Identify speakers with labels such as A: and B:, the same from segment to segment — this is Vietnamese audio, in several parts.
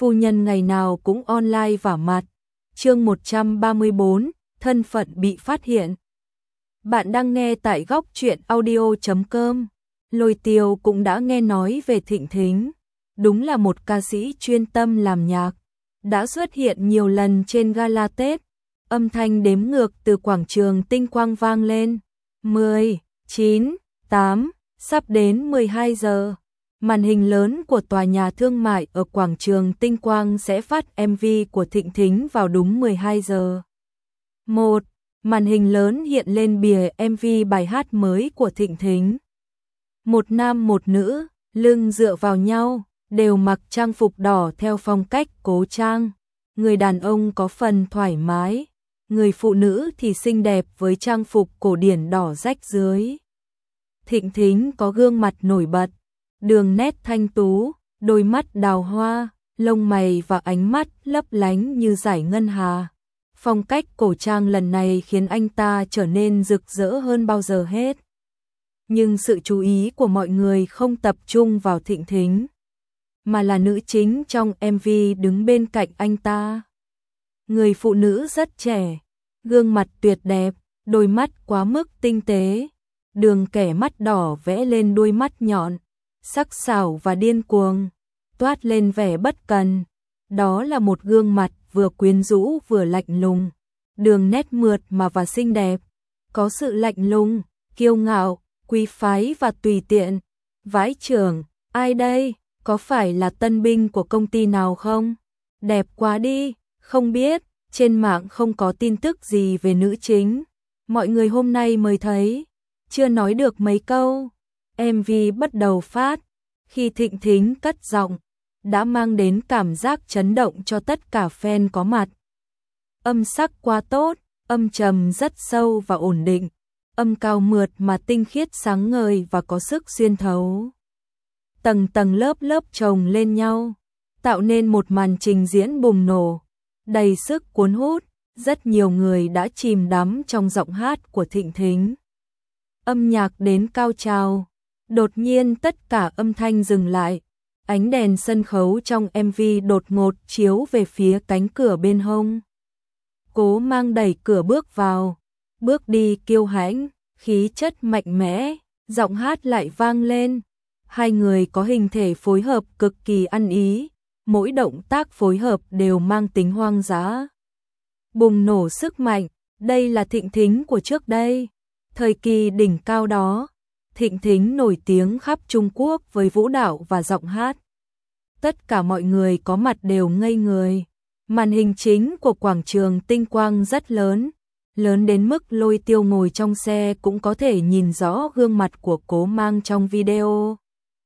A: phu nhân ngày nào cũng online vả mặt. Chương 134, thân phận bị phát hiện. Bạn đang nghe tại góc truyện audio.com. Lôi Tiêu cũng đã nghe nói về Thịnh Thính. Đúng là một ca sĩ chuyên tâm làm nhạc. Đã xuất hiện nhiều lần trên gala Tết. Âm thanh đếm ngược từ quảng trường Tinh Quang vang lên. 10, 9, 8, sắp đến 12 giờ. Màn hình lớn của tòa nhà thương mại ở quảng trường Tinh Quang sẽ phát MV của Thịnh Thính vào đúng 12 giờ. 1. Màn hình lớn hiện lên bìa MV bài hát mới của Thịnh Thính. Một nam một nữ, lưng dựa vào nhau, đều mặc trang phục đỏ theo phong cách cố trang. Người đàn ông có phần thoải mái, người phụ nữ thì xinh đẹp với trang phục cổ điển đỏ rách dưới. Thịnh Thính có gương mặt nổi bật, đường nét thanh tú, đôi mắt đào hoa, lông mày và ánh mắt lấp lánh như dải ngân hà. Phong cách cổ trang lần này khiến anh ta trở nên rực rỡ hơn bao giờ hết. Nhưng sự chú ý của mọi người không tập trung vào Thịnh Thính, mà là nữ chính trong MV đứng bên cạnh anh ta. Người phụ nữ rất trẻ, gương mặt tuyệt đẹp, đôi mắt quá mức tinh tế, đường kẻ mắt đỏ vẽ lên đôi mắt nhọn, sắc sảo và điên cuồng, toát lên vẻ bất cần. Đó là một gương mặt vừa quyến rũ vừa lạnh lùng, đường nét mượt mà và xinh đẹp, có sự lạnh lùng, kiêu ngạo, quý phái và tùy tiện. Vãi chưởng, ai đây? Có phải là tân binh của công ty nào không? Đẹp quá đi, không biết, trên mạng không có tin tức gì về nữ chính. Mọi người hôm nay mới thấy, chưa nói được mấy câu. MV bắt đầu phát, khi Thịnh Thính cất giọng, đã mang đến cảm giác chấn động cho tất cả fan có mặt. Âm sắc quá tốt, âm trầm rất sâu và ổn định, âm cao mượt mà tinh khiết sáng ngời và có sức xuyên thấu. Tầng tầng lớp lớp chồng lên nhau, tạo nên một màn trình diễn bùng nổ, đầy sức cuốn hút. Rất nhiều người đã chìm đắm trong giọng hát của Thịnh Thính. Âm nhạc đến cao trào, đột nhiên tất cả âm thanh dừng lại. Ánh đèn sân khấu trong MV đột ngột chiếu về phía cánh cửa bên hông. Cố Mang đẩy cửa bước vào, bước đi kiêu hãnh, khí chất mạnh mẽ, giọng hát lại vang lên. Hai người có hình thể phối hợp cực kỳ ăn ý, mỗi động tác phối hợp đều mang tính hoang dã. Bùng nổ sức mạnh, đây là Thịnh Thính của trước đây. Thời kỳ đỉnh cao đó, Thịnh Thính nổi tiếng khắp Trung Quốc với vũ đạo và giọng hát. Tất cả mọi người có mặt đều ngây người. Màn hình chính của quảng trường Tinh Quang rất lớn, lớn đến mức Lôi Tiêu ngồi trong xe cũng có thể nhìn rõ gương mặt của Cố Mang trong video.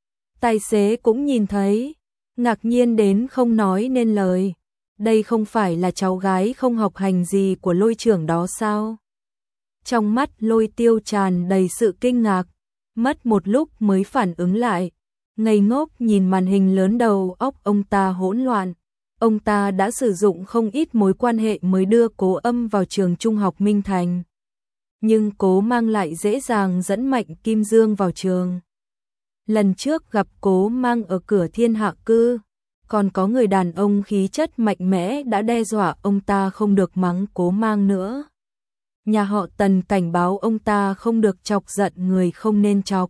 A: Tài xế cũng nhìn thấy, ngạc nhiên đến không nói nên lời. Đây không phải là cháu gái không học hành gì của Lôi trưởng đó sao? Trong mắt Lôi Tiêu tràn đầy sự kinh ngạc, mất một lúc mới phản ứng lại, ngây ngốc nhìn màn hình lớn, đầu óc ông ta hỗn loạn. Ông ta đã sử dụng không ít mối quan hệ mới đưa Cố Âm vào trường trung học Minh Thành. Nhưng Cố Mang lại dễ dàng dẫn Mạnh Kim Dương vào trường. Lần trước gặp Cố Mang ở cửa Thiên Hạ Cư, còn có người đàn ông khí chất mạnh mẽ đã đe dọa ông ta không được mắng Cố Mang nữa. Nhà họ Tần cảnh báo ông ta không được chọc giận người không nên chọc.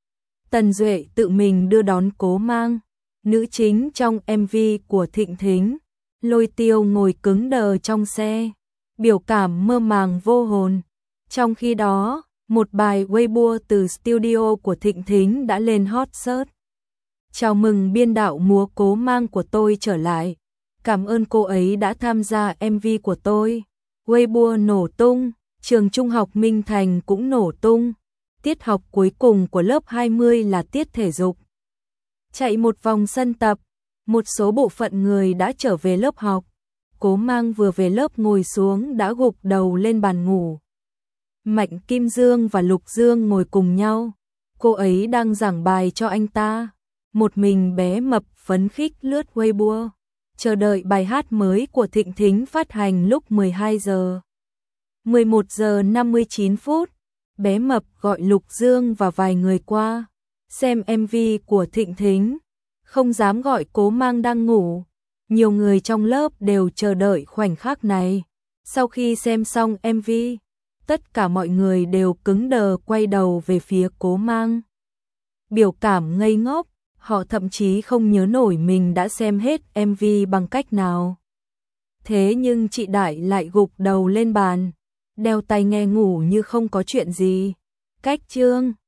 A: Tần Duệ tự mình đưa đón Cố Mang, nữ chính trong MV của Thịnh Thính. Lôi Tiêu ngồi cứng đờ trong xe, biểu cảm mơ màng vô hồn. Trong khi đó, một bài Weibo từ studio của Thịnh Thính đã lên hot search. Chào mừng biên đạo múa Cố Mang của tôi trở lại. Cảm ơn cô ấy đã tham gia MV của tôi. Weibo nổ tung, trường trung học Minh Thành cũng nổ tung. Tiết học cuối cùng của lớp 20 là tiết thể dục. Chạy một vòng sân tập, một số bộ phận người đã trở về lớp học. Cố Mang vừa về lớp ngồi xuống đã gục đầu lên bàn ngủ. Mạnh Kim Dương và Lục Dương ngồi cùng nhau. Cô ấy đang giảng bài cho anh ta. Một mình bé mập phấn khích lướt Weibo, chờ đợi bài hát mới của Thịnh Thính phát hành lúc 12 giờ. 11 giờ 59 phút, bé mập gọi Lục Dương và vài người qua xem MV của Thịnh Thính, không dám gọi Cố Mang đang ngủ. Nhiều người trong lớp đều chờ đợi khoảnh khắc này. Sau khi xem xong MV, tất cả mọi người đều cứng đờ quay đầu về phía Cố Mang. Biểu cảm ngây ngốc, họ thậm chí không nhớ nổi mình đã xem hết MV bằng cách nào. Thế nhưng chị Đại lại gục đầu lên bàn, đeo tai nghe ngủ như không có chuyện gì. Cách chương